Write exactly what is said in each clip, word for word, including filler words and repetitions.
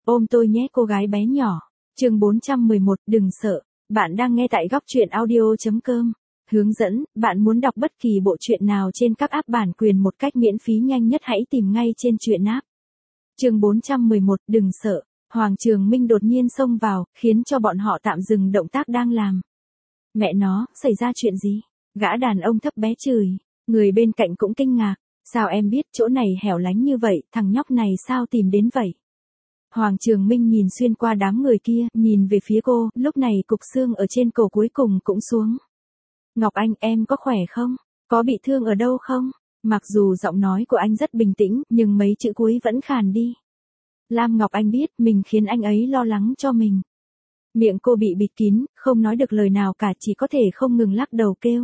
Ôm tôi nhé cô gái bé nhỏ. Chương bốn trăm mười một, đừng sợ. Bạn đang nghe tại góc truyện audio.com. Hướng dẫn, bạn muốn đọc bất kỳ bộ truyện nào trên các app bản quyền một cách miễn phí nhanh nhất hãy tìm ngay trên truyện app. Chương bốn trăm mười một, đừng sợ. Hoàng Trường Minh đột nhiên xông vào, khiến cho bọn họ tạm dừng động tác đang làm. Mẹ nó, xảy ra chuyện gì? Gã đàn ông thấp bé chửi. Người bên cạnh cũng kinh ngạc. Sao em biết chỗ này hẻo lánh như vậy, thằng nhóc này sao tìm đến vậy? Hoàng Trường Minh nhìn xuyên qua đám người kia, nhìn về phía cô, lúc này cục xương ở trên cổ cuối cùng cũng xuống. Ngọc Anh, em có khỏe không? Có bị thương ở đâu không? Mặc dù giọng nói của anh rất bình tĩnh, nhưng mấy chữ cuối vẫn khàn đi. Lam Ngọc Anh biết mình khiến anh ấy lo lắng cho mình. Miệng cô bị bịt kín, không nói được lời nào cả, chỉ có thể không ngừng lắc đầu kêu.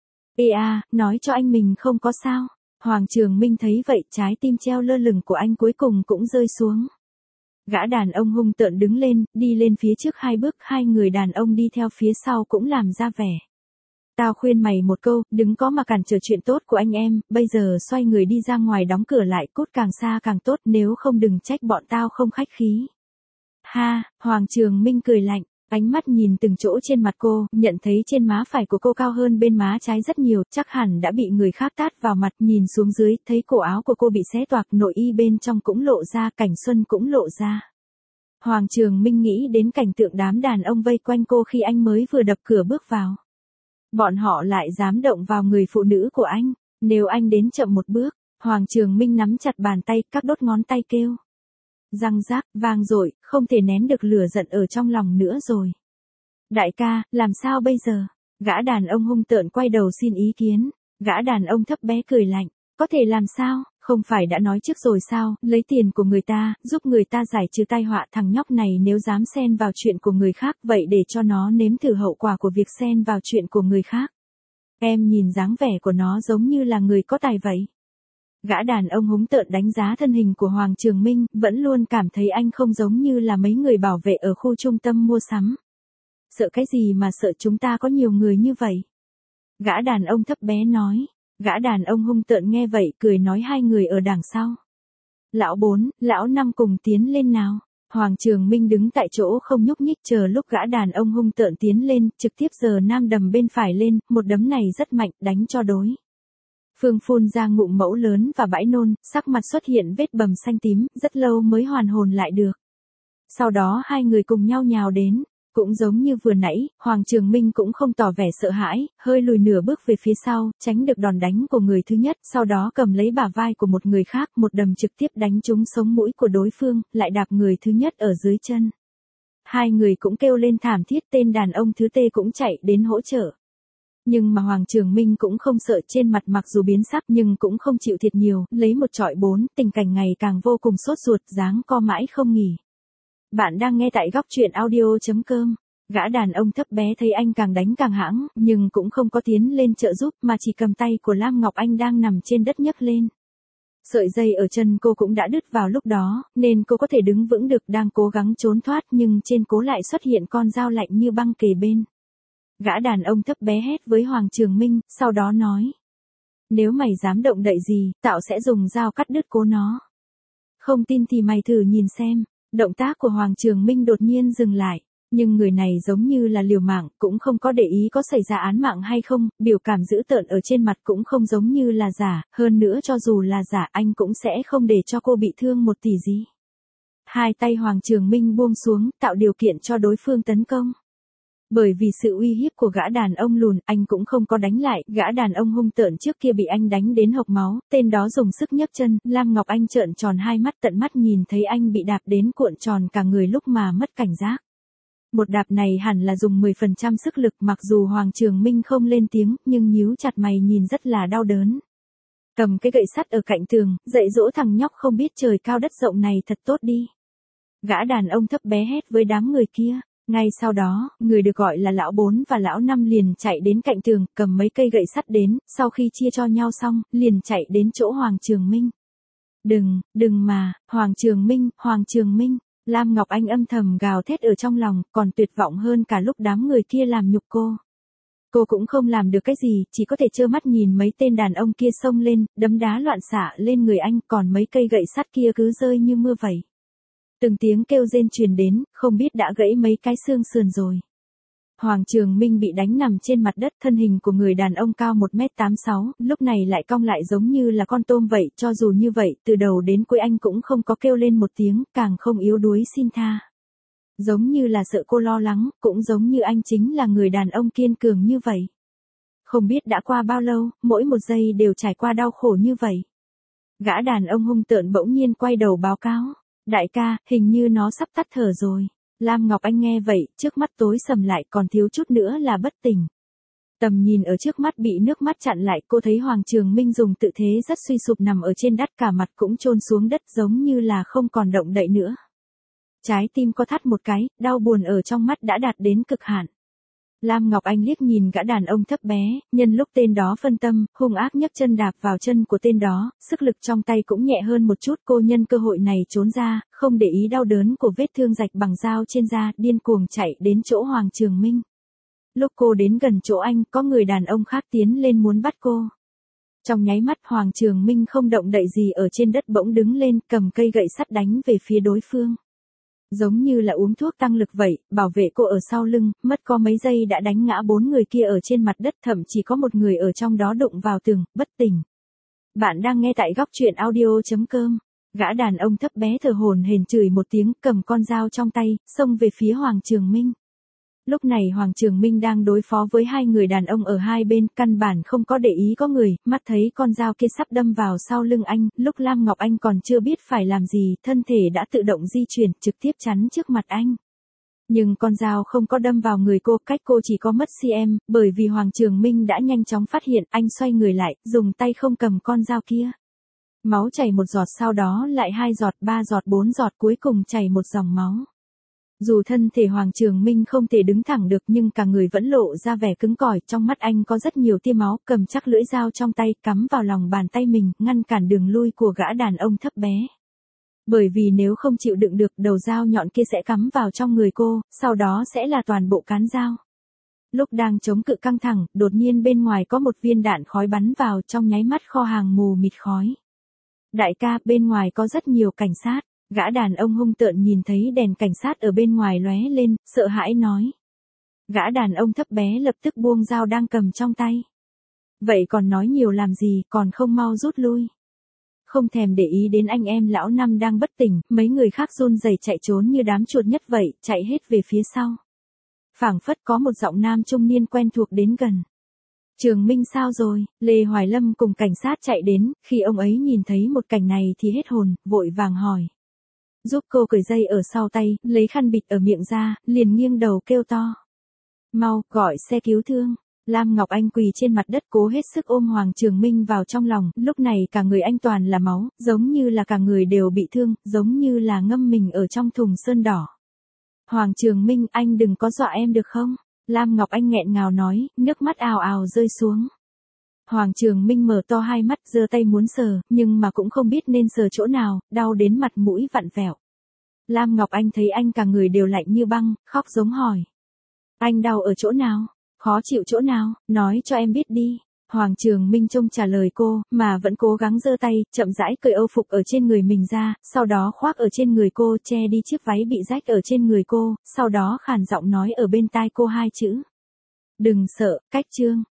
Ê à, nói cho anh mình không có sao. Hoàng Trường Minh thấy vậy, trái tim treo lơ lửng của anh cuối cùng cũng rơi xuống. Gã đàn ông hung tợn đứng lên, đi lên phía trước hai bước, hai người đàn ông đi theo phía sau cũng làm ra vẻ. Tao khuyên mày một câu, đừng có mà cản trở chuyện tốt của anh em, bây giờ xoay người đi ra ngoài đóng cửa lại, cút càng xa càng tốt, nếu không đừng trách bọn tao không khách khí. Ha, Hoàng Trường Minh cười lạnh, ánh mắt nhìn từng chỗ trên mặt cô, nhận thấy trên má phải của cô cao hơn bên má trái rất nhiều, chắc hẳn đã bị người khác tát vào mặt, nhìn xuống dưới, thấy cổ áo của cô bị xé toạc, nội y bên trong cũng lộ ra, cảnh xuân cũng lộ ra. Hoàng Trường Minh nghĩ đến cảnh tượng đám đàn ông vây quanh cô khi anh mới vừa đập cửa bước vào. Bọn họ lại dám động vào người phụ nữ của anh, nếu anh đến chậm một bước, Hoàng Trường Minh nắm chặt bàn tay, các đốt ngón tay kêu. Răng rác, vang dội, không thể nén được lửa giận ở trong lòng nữa rồi. Đại ca, làm sao bây giờ? Gã đàn ông hung tợn quay đầu xin ý kiến. Gã đàn ông thấp bé cười lạnh. Có thể làm sao? Không phải đã nói trước rồi sao? Lấy tiền của người ta, giúp người ta giải trừ tai họa. Thằng nhóc này nếu dám xen vào chuyện của người khác, vậy để cho nó nếm thử hậu quả của việc xen vào chuyện của người khác. Em nhìn dáng vẻ của nó giống như là người có tài vậy. Gã đàn ông húng tợn đánh giá thân hình của Hoàng Trường Minh, vẫn luôn cảm thấy anh không giống như là mấy người bảo vệ ở khu trung tâm mua sắm. Sợ cái gì mà sợ, chúng ta có nhiều người như vậy. Gã đàn ông thấp bé nói. Gã đàn ông hung tợn nghe vậy cười nói hai người ở đằng sau. Lão bốn, lão năm cùng tiến lên nào. Hoàng Trường Minh đứng tại chỗ không nhúc nhích chờ lúc gã đàn ông hung tợn tiến lên, trực tiếp giờ nam đầm bên phải lên, một đấm này rất mạnh, đánh cho đối. Phương phun ra ngụm mẫu lớn và bãi nôn, sắc mặt xuất hiện vết bầm xanh tím, rất lâu mới hoàn hồn lại được. Sau đó hai người cùng nhau nhào đến, cũng giống như vừa nãy, Hoàng Trường Minh cũng không tỏ vẻ sợ hãi, hơi lùi nửa bước về phía sau, tránh được đòn đánh của người thứ nhất, sau đó cầm lấy bả vai của một người khác, một đầm trực tiếp đánh trúng sống mũi của đối phương, lại đạp người thứ nhất ở dưới chân. Hai người cũng kêu lên thảm thiết, tên đàn ông thứ tê cũng chạy đến hỗ trợ. Nhưng mà Hoàng Trường Minh cũng không sợ, trên mặt mặc dù biến sắc nhưng cũng không chịu thiệt nhiều, lấy một trọi bốn, tình cảnh ngày càng vô cùng sốt ruột, dáng co mãi không nghỉ. Bạn đang nghe tại góc truyện audio.com. Gã đàn ông thấp bé thấy anh càng đánh càng hãng, nhưng cũng không có tiến lên trợ giúp mà chỉ cầm tay của Lam Ngọc Anh đang nằm trên đất nhấc lên. Sợi dây ở chân cô cũng đã đứt vào lúc đó, nên cô có thể đứng vững được, đang cố gắng trốn thoát nhưng trên cố lại xuất hiện con dao lạnh như băng kề bên. Gã đàn ông thấp bé hét với Hoàng Trường Minh, sau đó nói. Nếu mày dám động đậy gì, tao sẽ dùng dao cắt đứt cố nó. Không tin thì mày thử nhìn xem. Động tác của Hoàng Trường Minh đột nhiên dừng lại, nhưng người này giống như là liều mạng, cũng không có để ý có xảy ra án mạng hay không, biểu cảm dữ tợn ở trên mặt cũng không giống như là giả, hơn nữa cho dù là giả anh cũng sẽ không để cho cô bị thương một tỷ gì. Hai tay Hoàng Trường Minh buông xuống, tạo điều kiện cho đối phương tấn công. Bởi vì sự uy hiếp của gã đàn ông lùn, anh cũng không có đánh lại, gã đàn ông hung tợn trước kia bị anh đánh đến hộc máu, tên đó dùng sức nhấc chân, Lam Ngọc Anh trợn tròn hai mắt, tận mắt nhìn thấy anh bị đạp đến cuộn tròn cả người lúc mà mất cảnh giác. Một đạp này hẳn là dùng mười phần trăm sức lực, mặc dù Hoàng Trường Minh không lên tiếng, nhưng nhíu chặt mày nhìn rất là đau đớn. Cầm cái gậy sắt ở cạnh tường, dạy dỗ thằng nhóc không biết trời cao đất rộng này thật tốt đi. Gã đàn ông thấp bé hét với đám người kia. Ngay sau đó, người được gọi là lão bốn và lão năm liền chạy đến cạnh tường, cầm mấy cây gậy sắt đến, sau khi chia cho nhau xong, liền chạy đến chỗ Hoàng Trường Minh. Đừng, đừng mà, Hoàng Trường Minh, Hoàng Trường Minh, Lam Ngọc Anh âm thầm gào thét ở trong lòng, còn tuyệt vọng hơn cả lúc đám người kia làm nhục cô. Cô cũng không làm được cái gì, chỉ có thể trơ mắt nhìn mấy tên đàn ông kia xông lên, đấm đá loạn xạ lên người anh, còn mấy cây gậy sắt kia cứ rơi như mưa vậy. Từng tiếng kêu rên truyền đến, không biết đã gãy mấy cái xương sườn rồi. Hoàng Trường Minh bị đánh nằm trên mặt đất, thân hình của người đàn ông cao một mét tám mươi sáu, lúc này lại cong lại giống như là con tôm vậy, cho dù như vậy, từ đầu đến cuối anh cũng không có kêu lên một tiếng, càng không yếu đuối xin tha. Giống như là sợ cô lo lắng, cũng giống như anh chính là người đàn ông kiên cường như vậy. Không biết đã qua bao lâu, mỗi một giây đều trải qua đau khổ như vậy. Gã đàn ông hung tợn bỗng nhiên quay đầu báo cáo. Đại ca, hình như nó sắp tắt thở rồi. Lam Ngọc Anh nghe vậy, trước mắt tối sầm lại, còn thiếu chút nữa là bất tỉnh. Tầm nhìn ở trước mắt bị nước mắt chặn lại, cô thấy Hoàng Trường Minh dùng tự thế rất suy sụp nằm ở trên đất, cả mặt cũng chôn xuống đất giống như là không còn động đậy nữa. Trái tim có thắt một cái, đau buồn ở trong mắt đã đạt đến cực hạn. Lam Ngọc Anh liếc nhìn gã đàn ông thấp bé, nhân lúc tên đó phân tâm, hung ác nhấc chân đạp vào chân của tên đó, sức lực trong tay cũng nhẹ hơn một chút, cô nhân cơ hội này trốn ra, không để ý đau đớn của vết thương rạch bằng dao trên da, điên cuồng chạy đến chỗ Hoàng Trường Minh. Lúc cô đến gần chỗ anh, có người đàn ông khác tiến lên muốn bắt cô. Trong nháy mắt Hoàng Trường Minh không động đậy gì ở trên đất bỗng đứng lên, cầm cây gậy sắt đánh về phía đối phương. Giống như là uống thuốc tăng lực vậy, bảo vệ cô ở sau lưng, mất có mấy giây đã đánh ngã bốn người kia ở trên mặt đất, thậm chí có một người ở trong đó đụng vào tường, bất tỉnh. Bạn đang nghe tại góc truyện audio chấm com. Gã đàn ông thấp bé thở hổn hển chửi một tiếng, cầm con dao trong tay, xông về phía Hoàng Trường Minh. Lúc này Hoàng Trường Minh đang đối phó với hai người đàn ông ở hai bên, căn bản không có để ý có người, mắt thấy con dao kia sắp đâm vào sau lưng anh, lúc Lam Ngọc Anh còn chưa biết phải làm gì, thân thể đã tự động di chuyển, trực tiếp chắn trước mặt anh. Nhưng con dao không có đâm vào người cô, cách cô chỉ có mất cm, bởi vì Hoàng Trường Minh đã nhanh chóng phát hiện, anh xoay người lại, dùng tay không cầm con dao kia. Máu chảy một giọt, sau đó lại hai giọt, ba giọt, bốn giọt, cuối cùng chảy một dòng máu. Dù thân thể Hoàng Trường Minh không thể đứng thẳng được nhưng cả người vẫn lộ ra vẻ cứng cỏi, trong mắt anh có rất nhiều tia máu, cầm chắc lưỡi dao trong tay, cắm vào lòng bàn tay mình, ngăn cản đường lui của gã đàn ông thấp bé. Bởi vì nếu không chịu đựng được, đầu dao nhọn kia sẽ cắm vào trong người cô, sau đó sẽ là toàn bộ cán dao. Lúc đang chống cự căng thẳng, đột nhiên bên ngoài có một viên đạn khói bắn vào, trong nháy mắt kho hàng mù mịt khói. Đại ca, bên ngoài có rất nhiều cảnh sát. Gã đàn ông hung tợn nhìn thấy đèn cảnh sát ở bên ngoài lóe lên, sợ hãi nói. Gã đàn ông thấp bé lập tức buông dao đang cầm trong tay. Vậy còn nói nhiều làm gì, còn không mau rút lui. Không thèm để ý đến anh em lão năm đang bất tỉnh, mấy người khác run rẩy chạy trốn như đám chuột nhất vậy, chạy hết về phía sau. Phảng phất có một giọng nam trung niên quen thuộc đến gần. Trường Minh sao rồi? Lê Hoài Lâm cùng cảnh sát chạy đến, khi ông ấy nhìn thấy một cảnh này thì hết hồn, vội vàng hỏi. Giúp cô cởi dây ở sau tay, lấy khăn bịt ở miệng ra, liền nghiêng đầu kêu to. Mau, gọi xe cứu thương. Lam Ngọc Anh quỳ trên mặt đất cố hết sức ôm Hoàng Trường Minh vào trong lòng, lúc này cả người anh toàn là máu, giống như là cả người đều bị thương, giống như là ngâm mình ở trong thùng sơn đỏ. Hoàng Trường Minh, anh đừng có dọa em được không? Lam Ngọc Anh nghẹn ngào nói, nước mắt ào ào rơi xuống. Hoàng Trường Minh mở to hai mắt, giơ tay muốn sờ, nhưng mà cũng không biết nên sờ chỗ nào, đau đến mặt mũi vặn vẹo. Lam Ngọc Anh thấy anh cả người đều lạnh như băng, khóc giống hỏi. Anh đau ở chỗ nào? Khó chịu chỗ nào? Nói cho em biết đi. Hoàng Trường Minh trông trả lời cô, mà vẫn cố gắng giơ tay, chậm rãi cởi âu phục ở trên người mình ra, sau đó khoác ở trên người cô, che đi chiếc váy bị rách ở trên người cô, sau đó khàn giọng nói ở bên tai cô hai chữ. Đừng sợ, cách trương.